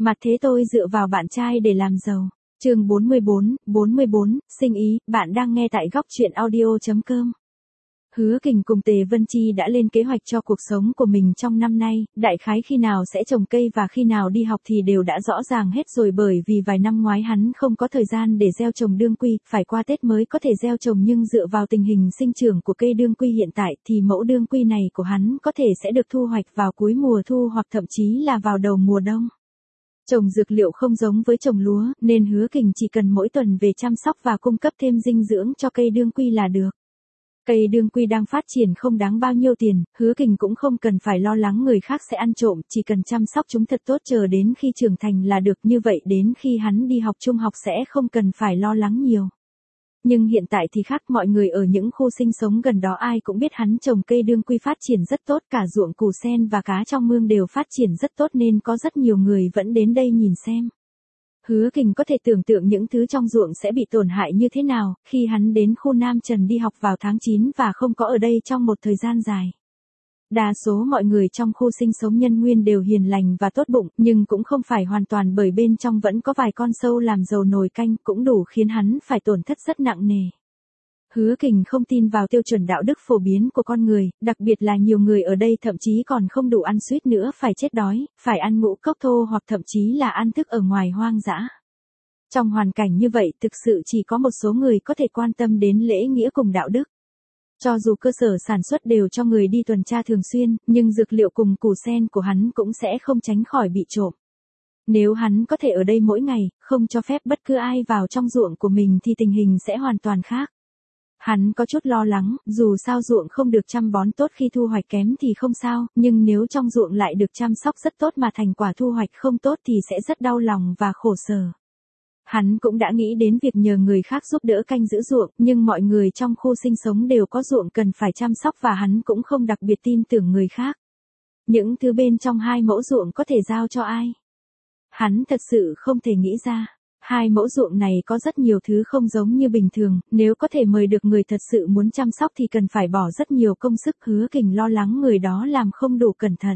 Mặt thế tôi dựa vào bạn trai để làm giàu. Chương 44, sinh ý, bạn đang nghe tại góc truyện audio.com. Hứa Kình cùng Tề Vân Chi đã lên kế hoạch cho cuộc sống của mình trong năm nay, đại khái khi nào sẽ trồng cây và khi nào đi học thì đều đã rõ ràng hết rồi, bởi vì vài năm ngoái hắn không có thời gian để gieo trồng đương quy, phải qua Tết mới có thể gieo trồng, nhưng dựa vào tình hình sinh trưởng của cây đương quy hiện tại thì mẫu đương quy này của hắn có thể sẽ được thu hoạch vào cuối mùa thu hoặc thậm chí là vào đầu mùa đông. Trồng dược liệu không giống với trồng lúa, nên Hứa Kình chỉ cần mỗi tuần về chăm sóc và cung cấp thêm dinh dưỡng cho cây đương quy là được. Cây đương quy đang phát triển không đáng bao nhiêu tiền, Hứa Kình cũng không cần phải lo lắng người khác sẽ ăn trộm, chỉ cần chăm sóc chúng thật tốt chờ đến khi trưởng thành là được, như vậy đến khi hắn đi học trung học sẽ không cần phải lo lắng nhiều. Nhưng hiện tại thì khác, mọi người ở những khu sinh sống gần đó ai cũng biết hắn trồng cây đương quy phát triển rất tốt, cả ruộng củ sen và cá trong mương đều phát triển rất tốt nên có rất nhiều người vẫn đến đây nhìn xem. Hứa Kình có thể tưởng tượng những thứ trong ruộng sẽ bị tổn hại như thế nào khi hắn đến khu Nam Trần đi học vào tháng 9 và không có ở đây trong một thời gian dài. Đa số mọi người trong khu sinh sống Nhân Nguyên đều hiền lành và tốt bụng, nhưng cũng không phải hoàn toàn, bởi bên trong vẫn có vài con sâu làm dầu nồi canh, cũng đủ khiến hắn phải tổn thất rất nặng nề. Hứa Kình không tin vào tiêu chuẩn đạo đức phổ biến của con người, đặc biệt là nhiều người ở đây thậm chí còn không đủ ăn, suýt nữa phải chết đói, phải ăn ngũ cốc thô hoặc thậm chí là ăn thức ở ngoài hoang dã. Trong hoàn cảnh như vậy thực sự chỉ có một số người có thể quan tâm đến lễ nghĩa cùng đạo đức. Cho dù cơ sở sản xuất đều cho người đi tuần tra thường xuyên, nhưng dược liệu cùng củ sen của hắn cũng sẽ không tránh khỏi bị trộm. Nếu hắn có thể ở đây mỗi ngày, không cho phép bất cứ ai vào trong ruộng của mình thì tình hình sẽ hoàn toàn khác. Hắn có chút lo lắng, dù sao ruộng không được chăm bón tốt khi thu hoạch kém thì không sao, nhưng nếu trong ruộng lại được chăm sóc rất tốt mà thành quả thu hoạch không tốt thì sẽ rất đau lòng và khổ sở. Hắn cũng đã nghĩ đến việc nhờ người khác giúp đỡ canh giữ ruộng, nhưng mọi người trong khu sinh sống đều có ruộng cần phải chăm sóc và hắn cũng không đặc biệt tin tưởng người khác. Những thứ bên trong 2 mẫu ruộng có thể giao cho ai? Hắn thật sự không thể nghĩ ra. 2 mẫu ruộng này có rất nhiều thứ không giống như bình thường, nếu có thể mời được người thật sự muốn chăm sóc thì cần phải bỏ rất nhiều công sức. Hứa Kình lo lắng người đó làm không đủ cẩn thận.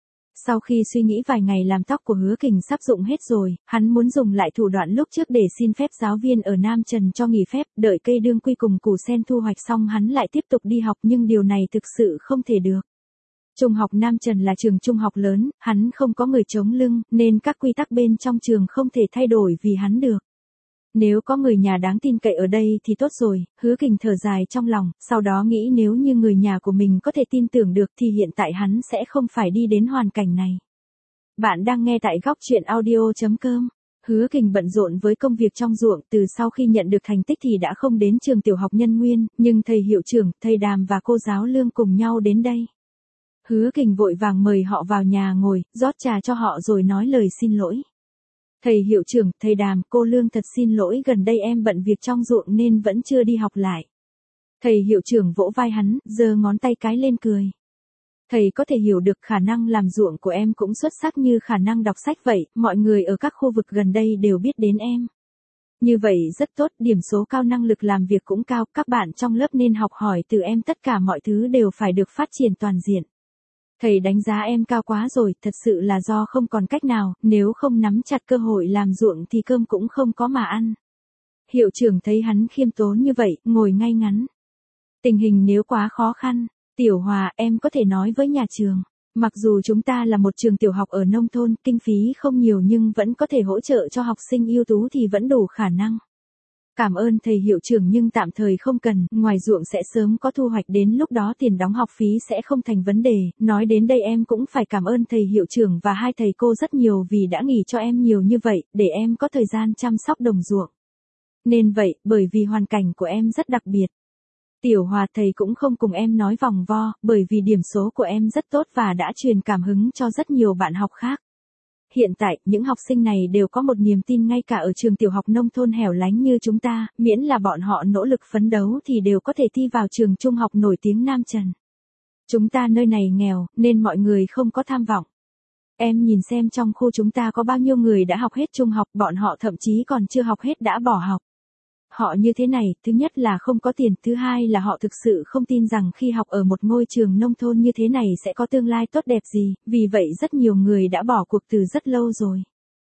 Sau khi suy nghĩ vài ngày, làm tóc của Hứa Kình sắp dụng hết rồi, hắn muốn dùng lại thủ đoạn lúc trước để xin phép giáo viên ở Nam Trần cho nghỉ phép, đợi cây đương quy cùng củ sen thu hoạch xong hắn lại tiếp tục đi học, nhưng điều này thực sự không thể được. Trung học Nam Trần là trường trung học lớn, hắn không có người chống lưng, nên các quy tắc bên trong trường không thể thay đổi vì hắn được. Nếu có người nhà đáng tin cậy ở đây thì tốt rồi, Hứa Kình thở dài trong lòng, sau đó nghĩ nếu như người nhà của mình có thể tin tưởng được thì hiện tại hắn sẽ không phải đi đến hoàn cảnh này. Bạn đang nghe tại góc truyện audio.com. Hứa Kình bận rộn với công việc trong ruộng, từ sau khi nhận được thành tích thì đã không đến trường tiểu học Nhân Nguyên, nhưng thầy hiệu trưởng, thầy Đàm và cô giáo Lương cùng nhau đến đây. Hứa Kình vội vàng mời họ vào nhà ngồi, rót trà cho họ rồi nói lời xin lỗi. Thầy hiệu trưởng, thầy Đàm, cô Lương thật xin lỗi, gần đây em bận việc trong ruộng nên vẫn chưa đi học lại. Thầy hiệu trưởng vỗ vai hắn, giơ ngón tay cái lên cười. Thầy có thể hiểu được khả năng làm ruộng của em cũng xuất sắc như khả năng đọc sách vậy, mọi người ở các khu vực gần đây đều biết đến em. Như vậy rất tốt, điểm số cao, năng lực làm việc cũng cao, các bạn trong lớp nên học hỏi từ em, tất cả mọi thứ đều phải được phát triển toàn diện. Thầy đánh giá em cao quá rồi, thật sự là do không còn cách nào, nếu không nắm chặt cơ hội làm ruộng thì cơm cũng không có mà ăn. Hiệu trưởng thấy hắn khiêm tốn như vậy, ngồi ngay ngắn. Tình hình nếu quá khó khăn, Tiểu Hòa, em có thể nói với nhà trường. Mặc dù chúng ta là một trường tiểu học ở nông thôn, kinh phí không nhiều nhưng vẫn có thể hỗ trợ cho học sinh ưu tú thì vẫn đủ khả năng. Cảm ơn thầy hiệu trưởng nhưng tạm thời không cần, ngoài ruộng sẽ sớm có thu hoạch, đến lúc đó tiền đóng học phí sẽ không thành vấn đề. Nói đến đây em cũng phải cảm ơn thầy hiệu trưởng và 2 thầy cô rất nhiều vì đã nghỉ cho em nhiều như vậy, để em có thời gian chăm sóc đồng ruộng. Nên vậy, bởi vì hoàn cảnh của em rất đặc biệt. Tiểu Hòa, thầy cũng không cùng em nói vòng vo, bởi vì điểm số của em rất tốt và đã truyền cảm hứng cho rất nhiều bạn học khác. Hiện tại, những học sinh này đều có một niềm tin ngay cả ở trường tiểu học nông thôn hẻo lánh như chúng ta, miễn là bọn họ nỗ lực phấn đấu thì đều có thể thi vào trường trung học nổi tiếng Nam Trần. Chúng ta nơi này nghèo, nên mọi người không có tham vọng. Em nhìn xem trong khu chúng ta có bao nhiêu người đã học hết trung học, bọn họ thậm chí còn chưa học hết đã bỏ học. Họ như thế này, thứ nhất là không có tiền, thứ hai là họ thực sự không tin rằng khi học ở một ngôi trường nông thôn như thế này sẽ có tương lai tốt đẹp gì, vì vậy rất nhiều người đã bỏ cuộc từ rất lâu rồi.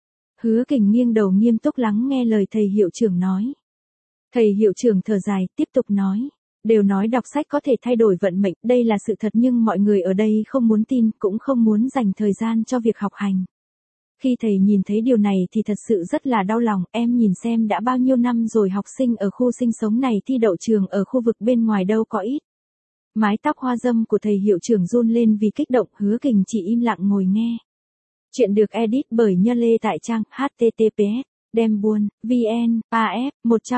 Hứa Kình nghiêng đầu nghiêm túc lắng nghe lời thầy hiệu trưởng nói. Thầy hiệu trưởng thở dài, tiếp tục nói. Đều nói đọc sách có thể thay đổi vận mệnh, đây là sự thật nhưng mọi người ở đây không muốn tin, cũng không muốn dành thời gian cho việc học hành. Khi thầy nhìn thấy điều này thì thật sự rất là đau lòng, em nhìn xem đã bao nhiêu năm rồi học sinh ở khu sinh sống này thi đậu trường ở khu vực bên ngoài đâu có ít. Mái tóc hoa râm của thầy hiệu trưởng run lên vì kích động, Hứa Kình chỉ im lặng ngồi nghe. Chuyện được edit bởi Nha Lê tại trang https đem buồn vn af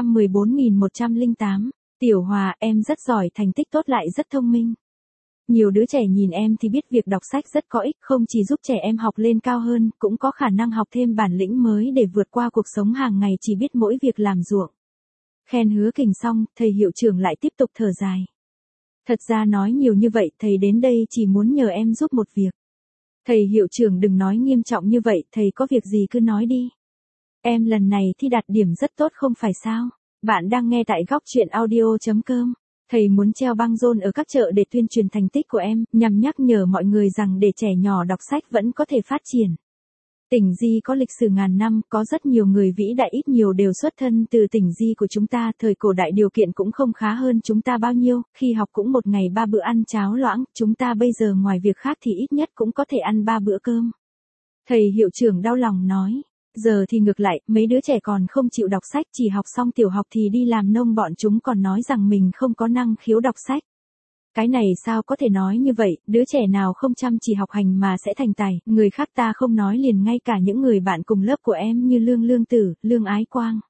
114108. Tiểu Hòa, em rất giỏi, thành tích tốt lại rất thông minh. Nhiều đứa trẻ nhìn em thì biết việc đọc sách rất có ích, không chỉ giúp trẻ em học lên cao hơn, cũng có khả năng học thêm bản lĩnh mới để vượt qua cuộc sống hàng ngày chỉ biết mỗi việc làm ruộng. Khen Hứa Kình xong, thầy hiệu trưởng lại tiếp tục thở dài. Thật ra nói nhiều như vậy, thầy đến đây chỉ muốn nhờ em giúp một việc. Thầy hiệu trưởng đừng nói nghiêm trọng như vậy, thầy có việc gì cứ nói đi. Em lần này thi đạt điểm rất tốt không phải sao? Bạn đang nghe tại góc truyện audio.com. Thầy muốn treo băng rôn ở các chợ để tuyên truyền thành tích của em, nhằm nhắc nhở mọi người rằng để trẻ nhỏ đọc sách vẫn có thể phát triển. Tỉnh Di có lịch sử ngàn năm, có rất nhiều người vĩ đại ít nhiều đều xuất thân từ tỉnh Di của chúng ta, thời cổ đại điều kiện cũng không khá hơn chúng ta bao nhiêu, khi học cũng một ngày 3 bữa ăn cháo loãng, chúng ta bây giờ ngoài việc khác thì ít nhất cũng có thể ăn 3 bữa cơm. Thầy hiệu trưởng đau lòng nói. Giờ thì ngược lại, mấy đứa trẻ còn không chịu đọc sách, chỉ học xong tiểu học thì đi làm nông, bọn chúng còn nói rằng mình không có năng khiếu đọc sách. Cái này sao có thể nói như vậy, đứa trẻ nào không chăm chỉ học hành mà sẽ thành tài, người khác ta không nói liền, ngay cả những người bạn cùng lớp của em như Lương Lương Tử, Lương Ái Quang.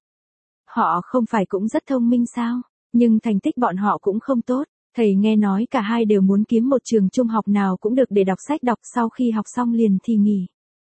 Họ không phải cũng rất thông minh sao, nhưng thành tích bọn họ cũng không tốt. Thầy nghe nói cả hai đều muốn kiếm một trường trung học nào cũng được để đọc sách đọc, sau khi học xong liền thì nghỉ.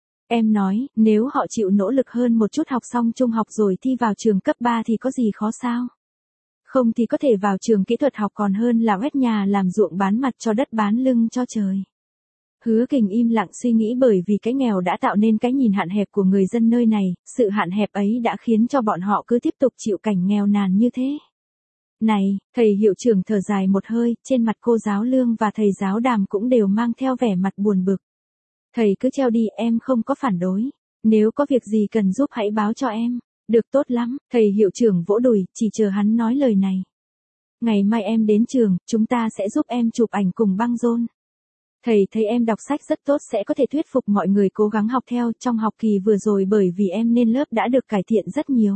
Em nói, nếu họ chịu nỗ lực hơn một chút, học xong trung học rồi thi vào trường cấp 3 thì có gì khó sao? Không thì có thể vào trường kỹ thuật học, còn hơn là quét nhà làm ruộng bán mặt cho đất bán lưng cho trời. Hứa Kình im lặng suy nghĩ, bởi vì cái nghèo đã tạo nên cái nhìn hạn hẹp của người dân nơi này, sự hạn hẹp ấy đã khiến cho bọn họ cứ tiếp tục chịu cảnh nghèo nàn như thế. Này, thầy hiệu trưởng thở dài một hơi, trên mặt cô giáo Lương và thầy giáo Đàm cũng đều mang theo vẻ mặt buồn bực. Thầy cứ treo đi, em không có phản đối. Nếu có việc gì cần giúp hãy báo cho em. Được, tốt lắm, thầy hiệu trưởng vỗ đùi, chỉ chờ hắn nói lời này. Ngày mai em đến trường, chúng ta sẽ giúp em chụp ảnh cùng băng rôn. Thầy thấy em đọc sách rất tốt sẽ có thể thuyết phục mọi người cố gắng học theo, trong học kỳ vừa rồi bởi vì em nên lớp đã được cải thiện rất nhiều.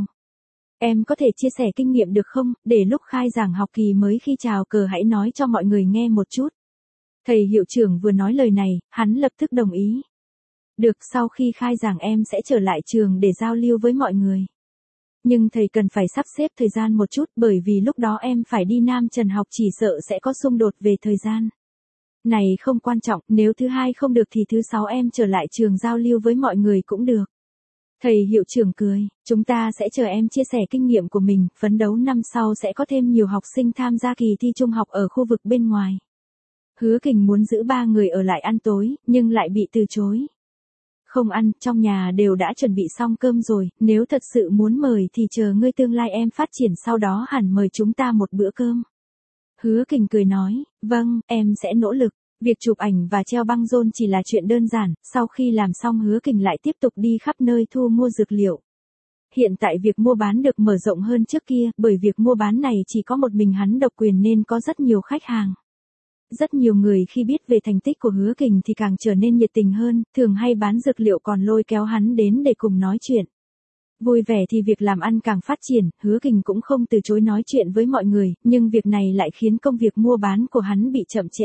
Em có thể chia sẻ kinh nghiệm được không, để lúc khai giảng học kỳ mới khi chào cờ hãy nói cho mọi người nghe một chút. Thầy hiệu trưởng vừa nói lời này, hắn lập tức đồng ý. Được, sau khi khai giảng em sẽ trở lại trường để giao lưu với mọi người. Nhưng thầy cần phải sắp xếp thời gian một chút, bởi vì lúc đó em phải đi Nam Trần học, chỉ sợ sẽ có xung đột về thời gian. Này không quan trọng, nếu thứ hai không được thì thứ 6 em trở lại trường giao lưu với mọi người cũng được. Thầy hiệu trưởng cười, chúng ta sẽ chờ em chia sẻ kinh nghiệm của mình, phấn đấu năm sau sẽ có thêm nhiều học sinh tham gia kỳ thi trung học ở khu vực bên ngoài. Hứa Kình muốn giữ 3 người ở lại ăn tối, nhưng lại bị từ chối. Không ăn, trong nhà đều đã chuẩn bị xong cơm rồi, nếu thật sự muốn mời thì chờ ngươi tương lai em phát triển sau đó hẳn mời chúng ta một bữa cơm. Hứa Kình cười nói, vâng, em sẽ nỗ lực. Việc chụp ảnh và treo băng rôn chỉ là chuyện đơn giản, sau khi làm xong Hứa Kình lại tiếp tục đi khắp nơi thu mua dược liệu. Hiện tại việc mua bán được mở rộng hơn trước kia, bởi việc mua bán này chỉ có một mình hắn độc quyền nên có rất nhiều khách hàng. Rất nhiều người khi biết về thành tích của Hứa Kình thì càng trở nên nhiệt tình hơn, thường hay bán dược liệu còn lôi kéo hắn đến để cùng nói chuyện. Vui vẻ thì việc làm ăn càng phát triển, Hứa Kình cũng không từ chối nói chuyện với mọi người, nhưng việc này lại khiến công việc mua bán của hắn bị chậm trễ.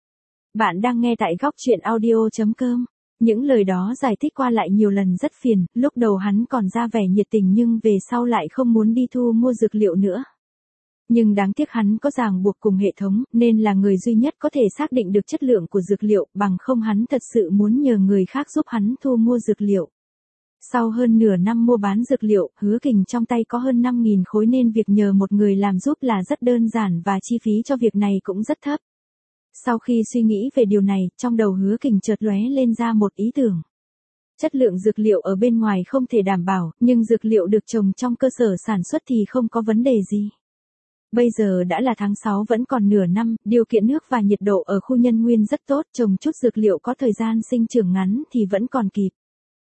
Bạn đang nghe tại góc truyện audio.com. Những lời đó giải thích qua lại nhiều lần rất phiền, lúc đầu hắn còn ra vẻ nhiệt tình nhưng về sau lại không muốn đi thu mua dược liệu nữa. Nhưng đáng tiếc hắn có ràng buộc cùng hệ thống, nên là người duy nhất có thể xác định được chất lượng của dược liệu, bằng không hắn thật sự muốn nhờ người khác giúp hắn thu mua dược liệu. Sau hơn nửa năm mua bán dược liệu, Hứa Kình trong tay có hơn 5.000 khối nên việc nhờ một người làm giúp là rất đơn giản và chi phí cho việc này cũng rất thấp. Sau khi suy nghĩ về điều này, trong đầu Hứa Kình chợt lóe lên ra một ý tưởng. Chất lượng dược liệu ở bên ngoài không thể đảm bảo, nhưng dược liệu được trồng trong cơ sở sản xuất thì không có vấn đề gì. Bây giờ đã là tháng 6 vẫn còn nửa năm, điều kiện nước và nhiệt độ ở khu nhân nguyên rất tốt, trồng chút dược liệu có thời gian sinh trưởng ngắn thì vẫn còn kịp.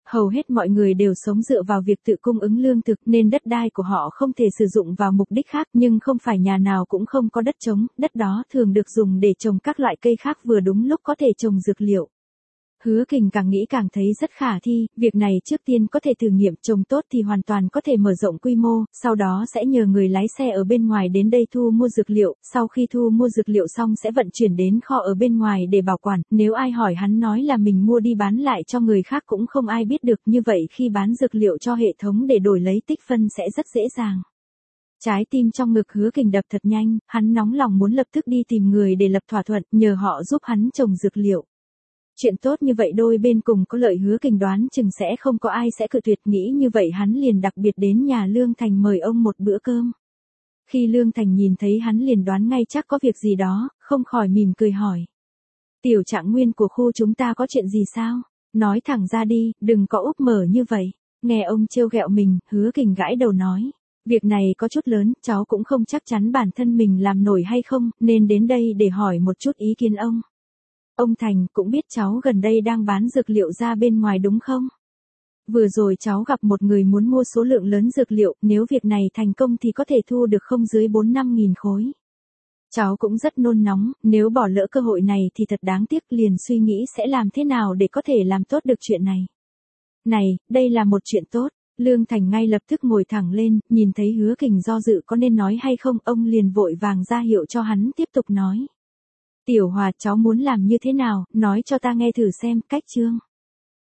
Hầu hết mọi người đều sống dựa vào việc tự cung ứng lương thực nên đất đai của họ không thể sử dụng vào mục đích khác, nhưng không phải nhà nào cũng không có đất trống, đất đó thường được dùng để trồng các loại cây khác, vừa đúng lúc có thể trồng dược liệu. Hứa Kình càng nghĩ càng thấy rất khả thi, việc này trước tiên có thể thử nghiệm, trồng tốt thì hoàn toàn có thể mở rộng quy mô, sau đó sẽ nhờ người lái xe ở bên ngoài đến đây thu mua dược liệu, sau khi thu mua dược liệu xong sẽ vận chuyển đến kho ở bên ngoài để bảo quản, nếu ai hỏi hắn nói là mình mua đi bán lại cho người khác cũng không ai biết được, như vậy khi bán dược liệu cho hệ thống để đổi lấy tích phân sẽ rất dễ dàng. Trái tim trong ngực Hứa Kình đập thật nhanh, hắn nóng lòng muốn lập tức đi tìm người để lập thỏa thuận, nhờ họ giúp hắn trồng dược liệu. Chuyện tốt như vậy đôi bên cùng có lợi, Hứa Kình đoán chừng sẽ không có ai sẽ cự tuyệt, nghĩ như vậy hắn liền đặc biệt đến nhà Lương Thành mời ông một bữa cơm. Khi Lương Thành nhìn thấy hắn liền đoán ngay chắc có việc gì đó, không khỏi mỉm cười hỏi. Tiểu Trạng Nguyên của khu chúng ta có chuyện gì sao? Nói thẳng ra đi, đừng có úp mở như vậy. Nghe ông trêu ghẹo mình, Hứa Kình gãi đầu nói. Việc này có chút lớn, cháu cũng không chắc chắn bản thân mình làm nổi hay không, nên đến đây để hỏi một chút ý kiến ông. Ông Thành cũng biết cháu gần đây đang bán dược liệu ra bên ngoài đúng không? Vừa rồi cháu gặp một người muốn mua số lượng lớn dược liệu, nếu việc này thành công thì có thể thu được không dưới 4-5 nghìn khối. Cháu cũng rất nôn nóng, nếu bỏ lỡ cơ hội này thì thật đáng tiếc, liền suy nghĩ sẽ làm thế nào để có thể làm tốt được chuyện này. Này, đây là một chuyện tốt. Lương Thành ngay lập tức ngồi thẳng lên, nhìn thấy Hứa Kình do dự có nên nói hay không, ông liền vội vàng ra hiệu cho hắn tiếp tục nói. Tiểu Hòa, cháu muốn làm như thế nào, nói cho ta nghe thử xem, cách chương.